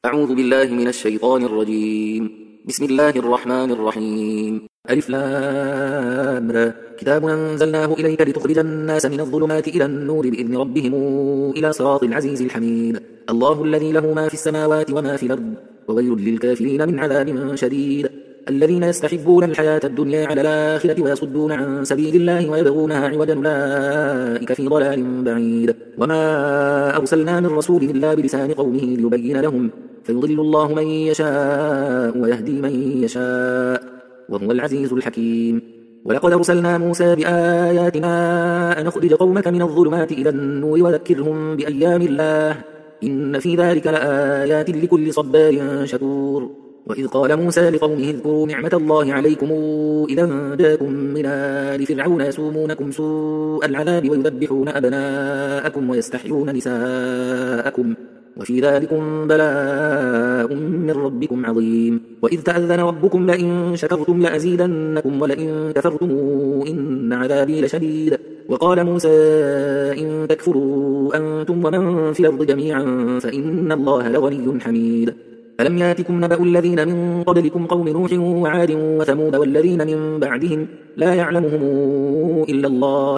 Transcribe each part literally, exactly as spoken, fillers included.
أعوذ بالله من الشيطان الرجيم. بسم الله الرحمن الرحيم. ألف لام را. كتاب أنزلناه إليك لتخرج الناس من الظلمات إلى النور بإذن ربهم إلى صراط العزيز الحميد. الله الذي له ما في السماوات وما في الأرض وويل للكافرين من عذاب شديد. الذين يستحبون الحياة الدنيا على الآخرة ويصدون عن سبيل الله ويبغونها عوجا أولئك في ضلال بعيد. وما أرسلنا من رسول إلا بلسان قومه ليبين لهم فيضل الله من يشاء ويهدي من يشاء وهو العزيز الحكيم. ولقد أرسلنا موسى بآياتنا أن أخرج قومك من الظلمات إلى النور وذكرهم بأيام الله إن في ذلك لآيات لكل صبار شكور. وإذ قال موسى لقومه اذكروا نعمة الله عليكم إذا جاءكم من آل فرعون يسومونكم سوء العذاب ويذبحون أبناءكم ويستحيون نساءكم وفي ذلكم بلاء من ربكم عظيم. وإذ تأذن ربكم لئن شكرتم لأزيدنكم ولئن كفرتم إن عذابي لشديد. وقال موسى إن تكفروا أنتم ومن في الأرض جميعا فإن الله لغني حميد. ألم ياتكم نبأ الذين من قبلكم قوم نوح وعاد وثمود والذين من بعدهم لا يعلمهم إلا الله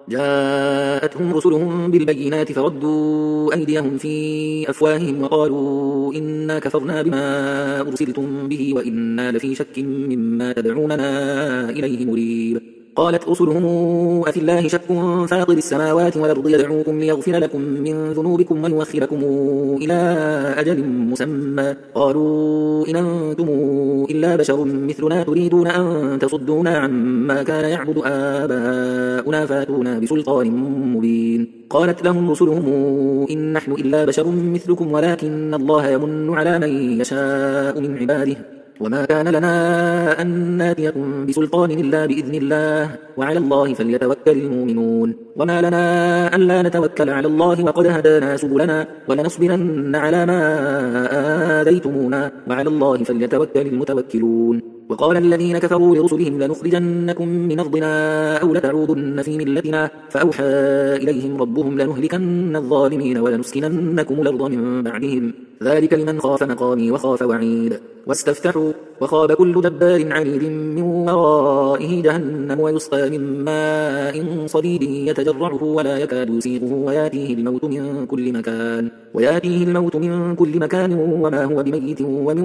جاءتهم رسلهم بالبينات فردوا أيديهم في أفواههم وقالوا إنا كفرنا بما أرسلتم به وإنا لفي شك مما تدعوننا إليه مريب. قالت رسلهم أفي الله شك فاطر السماوات والأرض يدعوكم ليغفر لكم من ذنوبكم ويؤخركم إلى أجل مسمى قالوا إن أنتم إلا بشر مثلنا تريدون أن تصدونا عما كان يعبد آباؤنا فاتونا بسلطان مبين. قالت لهم رسلهم إن نحن إلا بشر مثلكم ولكن الله يمن على من يشاء من عباده وما كان لنا أن ناتيكم بسلطان إلا بإذن الله وعلى الله فليتوكل المؤمنون. وما لنا ألا نتوكل على الله وقد هدانا سبلنا ولنصبرن على ما آذيتمونا وعلى الله فليتوكل المتوكلون. وقال الذين كفروا لرسلهم لنخرجنكم من أرضنا أو لتعودن في ملتنا فأوحى إليهم ربهم لنهلكن الظالمين ولنسكننكم الأرض من بعدهم ذلك لمن خاف مقامي وخاف وعيد. واستفتحوا وخاب كل جبار عنيد من ورائه جهنم ويسقى من ماء صديد يتجرعه ولا يكاد يسيغه وياتيه الموت من كل مكان وياتيه الموت من كل مكان وما هو بميت ومن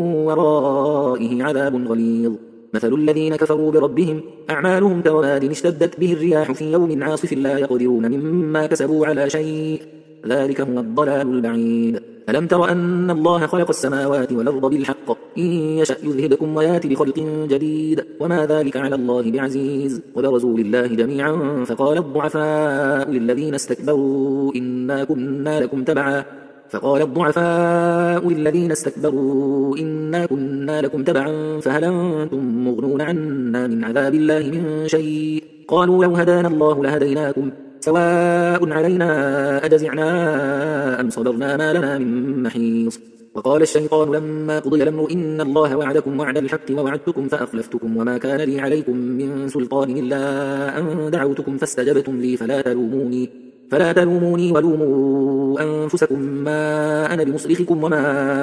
ورائه عذاب غليظ. مثل الذين كفروا بربهم أعمالهم كرماد اشتدت به الرياح في يوم عاصف لا يقدرون مما كسبوا على شيء ذلك هو الضلال البعيد. ألم تر أن الله خلق السماوات والأرض بالحق إن يشأ يذهبكم ويأتي بخلق جديد وما ذلك على الله بعزيز. وبرزوا لله جميعا فقال الضعفاء للذين استكبروا إنا كنا لكم تبعا فقال الضعفاء للذين استكبروا إنا كنا لكم تبعا فهل أنتم مغنون عنا من عذاب الله من شيء قالوا لو هدانا الله لهديناكم سواء علينا أجزعنا أم صبرنا ما لنا من محيص. وقال الشيطان لما قضي الأمر إن الله وعدكم وعد الحق ووعدتكم فأخلفتكم وما كان لي عليكم من سلطان إلا أن دعوتكم فاستجبتم لي فلا تلوموني فلا تلوموني ولوموا أنفسكم ما أنا بمصرخكم وما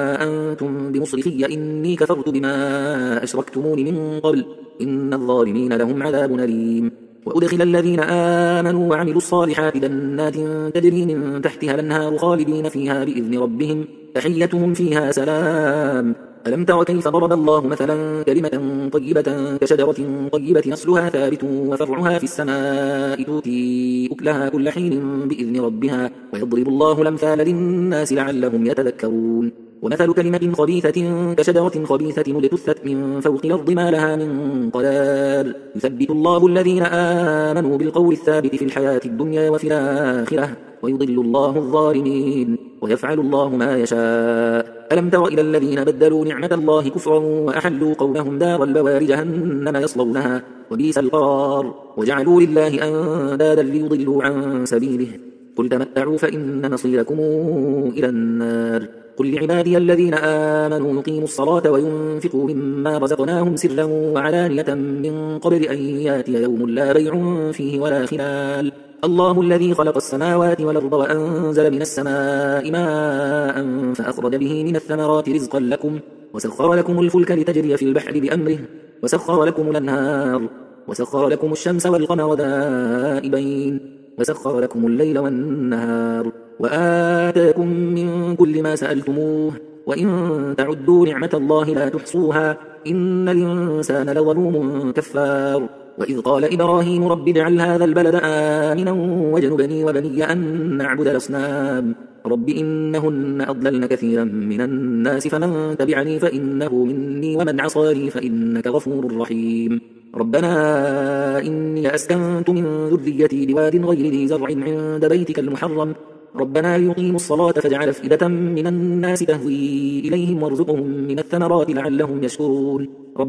أنتم بمصرخي إني كفرت بما أشركتمون من قبل إن الظالمين لهم عذاب أليم. وأدخل الذين آمنوا وعملوا الصالحات جنات تجري من تحتها الأنهار خالدين فيها بإذن ربهم تحيتهم فيها سلام. ألم تر كيف ضرب الله مثلا كلمة طيبة كشجرة طيبة أصلها ثابت وفرعها في السماء تؤتي أكلها كل حين بإذن ربها ويضرب الله الأمثال للناس لعلهم يتذكرون. ومثل كلمة خبيثة كشجرة خبيثة اجتثت من فوق الأرض ما لها من قرار يثبت الله الذين آمنوا بالقول الثابت في الحياة الدنيا وفي الآخرة ويضل الله الظالمين ويفعل الله ما يشاء. ألم تر إلى الذين بدلوا نعمة الله كفرا وأحلوا قومهم دار البوار جهنم يصلونها وبئس القرار وجعلوا لله أندادا ليضلوا عن سبيله قل تمتعوا فإن مصيركم إلى النار. قل لعبادي الذين آمنوا يقيموا الصلاة وينفقوا مما رزقناهم سرا وعلانية من قبل أن ياتي يوم لا بيع فيه ولا خلال الله الذي خلق السماوات والأرض وأنزل من السماء ماء فأخرج به من الثمرات رزقا لكم وسخر لكم الفلك لتجري في البحر بأمره وسخر لكم الأنهار وسخر لكم الشمس والقمر دائبين وسخر لكم الليل والنهار وآتاكم من كل ما سألتموه وإن تعدوا نعمة الله لا تحصوها إن الإنسان لظلوم كفار وإذ قال إبراهيم رب اجعل هذا البلد آمنا واجنبني وبني أن نعبد الأصنام رب إنهن أضللن كثيرا من الناس فمن تبعني فإنه مني ومن عصاني فإنك غفور رحيم ربنا إني أسكنت من ذريتي بواد غير ذي زرع عند بيتك المحرم ربنا ليقيموا الصلاة فاجعل أفئدة من الناس تهوي إليهم وارزقهم من الثمرات لعلهم يشكرون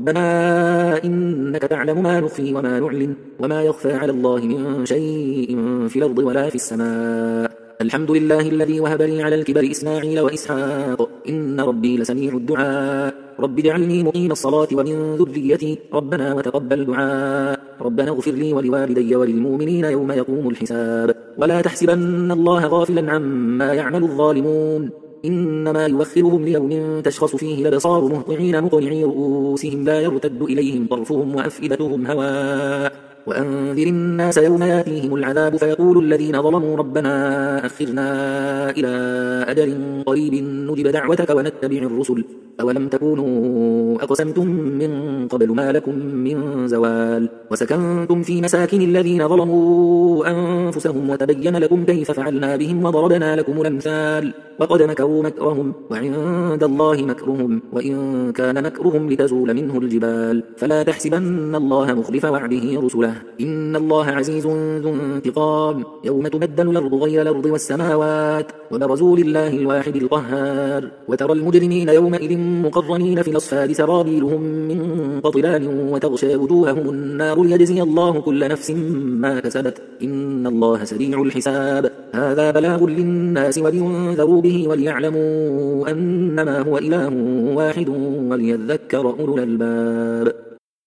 ربنا إنك تعلم ما نخفي وما نعلن وما يخفى على الله من شيء في الأرض ولا في السماء الحمد لله الذي وهب لي على الكبر إسماعيل وإسحاق إن ربي لسميع الدعاء رب اجعلني مقيم الصلاة ومن ذريتي ربنا وتقبل دعاء ربنا اغفر لي ولوالدي وللمؤمنين يوم يقوم الحساب ولا تحسبن الله غافلا عما يعمل الظالمون إنما يوخرهم ليوم تشخص فيه الأبصار مهطعين مقنعي رؤوسهم لا يرتد إليهم طرفهم وأفئدتهم هواء وأنذر الناس يوم ياتيهم العذاب فيقول الذين ظلموا ربنا أخرنا إلى أجل قريب نجب دعوتك ونتبع الرسل أولم تكونوا أقسمتم من قبل ما لكم من زوال وسكنتم في مساكن الذين ظلموا أنفسهم وتبين لكم كيف فعلنا بهم وضربنا لكم الأمثال وقد مكروا مكرهم وعند الله مكرهم وإن كان مكرهم لتزول منه الجبال فلا تحسبن الله مخلف وعده رسله إن الله عزيز ذو انتقام يوم تبدل الأرض غير الأرض والسماوات وبرزوا لله الواحد القهار وترى المجرمين يومئذ مقرنين في الأصفاد سرابيلهم من قطران وتغشى وجوههم النار ليجزي الله كل نفس ما كسبت إن الله سريع الحساب هذا بلاغ للناس ولينذروا به وليعلموا أنما هو إله واحد وليذكر أولو الألباب